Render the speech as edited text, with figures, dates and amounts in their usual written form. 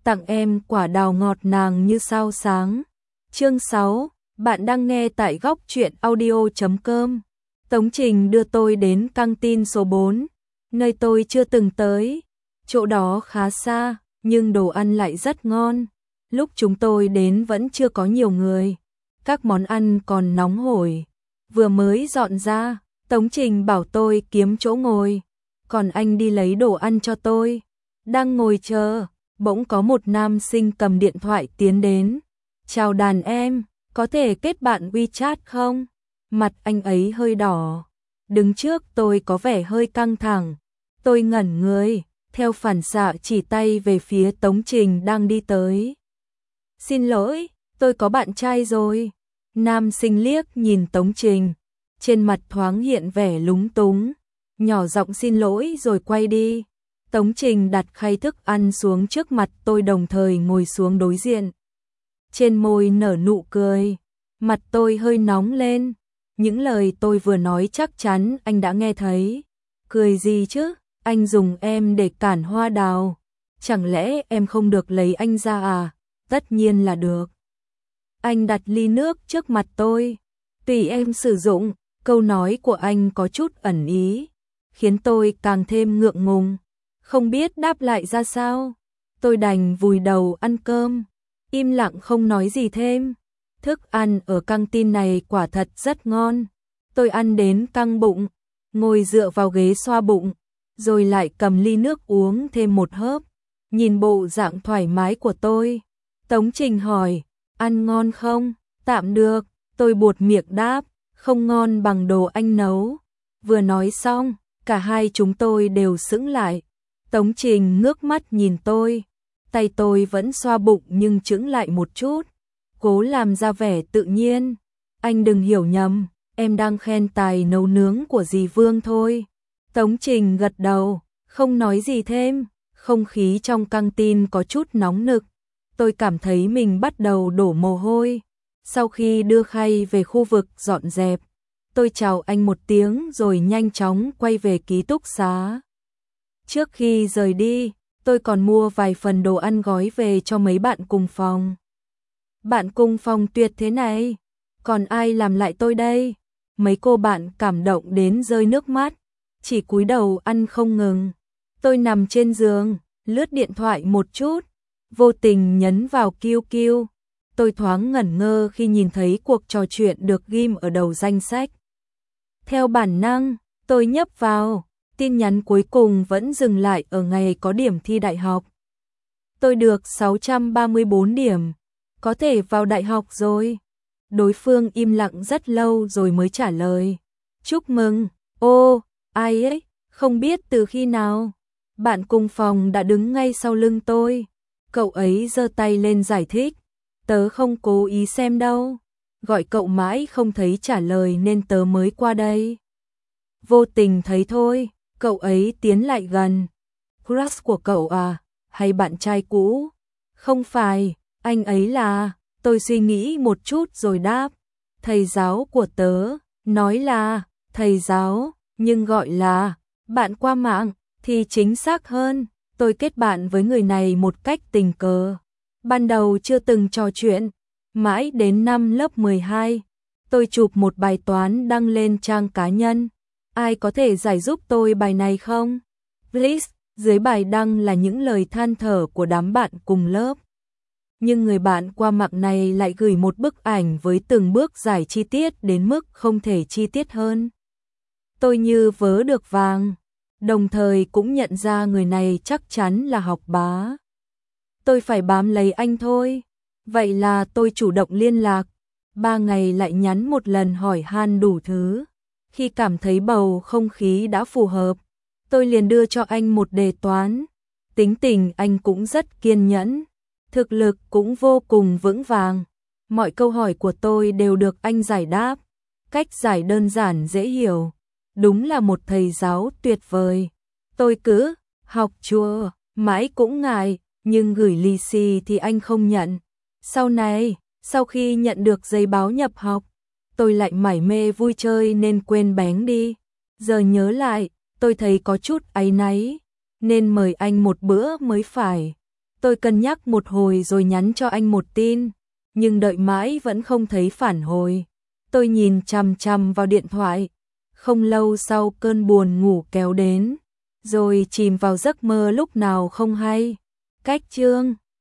tặng em quả đào ngọt nàng như sao sáng. Chương 6, bạn đang nghe tại góc truyện audio.com. Tống Trình đưa tôi đến căng tin số 4, nơi tôi chưa từng tới. Chỗ đó khá xa, nhưng đồ ăn lại rất ngon. Lúc chúng tôi đến vẫn chưa có nhiều người. Các món ăn còn nóng hổi, vừa mới dọn ra. Tống Trình bảo tôi kiếm chỗ ngồi, còn anh đi lấy đồ ăn cho tôi. Đang ngồi chờ, bỗng có một nam sinh cầm điện thoại tiến đến. Chào đàn em, có thể kết bạn WeChat không? Mặt anh ấy hơi đỏ. Đứng trước tôi có vẻ hơi căng thẳng. Tôi ngẩn người, theo phản xạ chỉ tay về phía Tống Trình đang đi tới. Xin lỗi, tôi có bạn trai rồi. Nam sinh liếc nhìn Tống Trình, trên mặt thoáng hiện vẻ lúng túng, nhỏ giọng xin lỗi rồi quay đi. Tống Trình đặt khay thức ăn xuống trước mặt tôi đồng thời ngồi xuống đối diện. Trên môi nở nụ cười, mặt tôi hơi nóng lên. Những lời tôi vừa nói chắc chắn anh đã nghe thấy. Cười gì chứ, anh dùng em để cản hoa đào. Chẳng lẽ em không được lấy anh ra à? Tất nhiên là được. Anh đặt ly nước trước mặt tôi. Tùy em sử dụng. Câu nói của anh có chút ẩn ý, khiến tôi càng thêm ngượng ngùng, không biết đáp lại ra sao. Tôi đành vùi đầu ăn cơm, im lặng không nói gì thêm. Thức ăn ở căng tin này quả thật rất ngon. Tôi ăn đến căng bụng, ngồi dựa vào ghế xoa bụng, rồi lại cầm ly nước uống thêm một hớp. Nhìn bộ dạng thoải mái của tôi, Tống Trình hỏi, ăn ngon không? Tạm được, tôi buột miệng đáp. Không ngon bằng đồ anh nấu. Vừa nói xong, cả hai chúng tôi đều sững lại. Tống Trình ngước mắt nhìn tôi. Tay tôi vẫn xoa bụng nhưng chững lại một chút, cố làm ra vẻ tự nhiên. Anh đừng hiểu nhầm, em đang khen tài nấu nướng của dì Vương thôi. Tống Trình gật đầu, không nói gì thêm. Không khí trong căng tin có chút nóng nực. Tôi cảm thấy mình bắt đầu đổ mồ hôi. Sau khi đưa khay về khu vực dọn dẹp, tôi chào anh một tiếng rồi nhanh chóng quay về ký túc xá. Trước khi rời đi, tôi còn mua vài phần đồ ăn gói về cho mấy bạn cùng phòng. Bạn cùng phòng tuyệt thế này, còn ai làm lại tôi đây? Mấy cô bạn cảm động đến rơi nước mắt, chỉ cúi đầu ăn không ngừng. Tôi nằm trên giường, lướt điện thoại một chút, vô tình nhấn vào QQ. Tôi thoáng ngẩn ngơ khi nhìn thấy cuộc trò chuyện được ghim ở đầu danh sách. Theo bản năng, tôi nhấp vào, tin nhắn cuối cùng vẫn dừng lại ở ngày có điểm thi đại học. Tôi được 634 điểm, có thể vào đại học rồi. Đối phương im lặng rất lâu rồi mới trả lời. Chúc mừng, ô, ai ấy, không biết từ khi nào. Bạn cùng phòng đã đứng ngay sau lưng tôi. Cậu ấy giơ tay lên giải thích. Tớ không cố ý xem đâu, gọi cậu mãi không thấy trả lời nên tớ mới qua đây. Vô tình thấy thôi, cậu ấy tiến lại gần. Crush của cậu à, hay bạn trai cũ? Không phải, anh ấy là, tôi suy nghĩ một chút rồi đáp. Thầy giáo của tớ, nói là, thầy giáo, nhưng gọi là, bạn qua mạng, thì chính xác hơn. Tôi kết bạn với người này một cách tình cờ. Ban đầu chưa từng trò chuyện, mãi đến năm lớp 12, tôi chụp một bài toán đăng lên trang cá nhân. Ai có thể giải giúp tôi bài này không? Please, dưới bài đăng là những lời than thở của đám bạn cùng lớp. Nhưng người bạn qua mạng này lại gửi một bức ảnh với từng bước giải chi tiết đến mức không thể chi tiết hơn. Tôi như vớ được vàng, đồng thời cũng nhận ra người này chắc chắn là học bá. Tôi phải bám lấy anh thôi. Vậy là tôi chủ động liên lạc. 3 ngày lại nhắn một lần hỏi han đủ thứ. Khi cảm thấy bầu không khí đã phù hợp, tôi liền đưa cho anh một đề toán. Tính tình anh cũng rất kiên nhẫn, thực lực cũng vô cùng vững vàng. Mọi câu hỏi của tôi đều được anh giải đáp. Cách giải đơn giản dễ hiểu. Đúng là một thầy giáo tuyệt vời. Tôi cứ học chùa, mãi cũng ngại. Nhưng gửi lì xì thì anh không nhận. Sau này, sau khi nhận được giấy báo nhập học, tôi lại mải mê vui chơi nên quên bén đi. Giờ nhớ lại, tôi thấy có chút áy náy, nên mời anh một bữa mới phải. Tôi cân nhắc một hồi rồi nhắn cho anh một tin, nhưng đợi mãi vẫn không thấy phản hồi. Tôi nhìn chằm chằm vào điện thoại, không lâu sau cơn buồn ngủ kéo đến, rồi chìm vào giấc mơ lúc nào không hay. Cách chương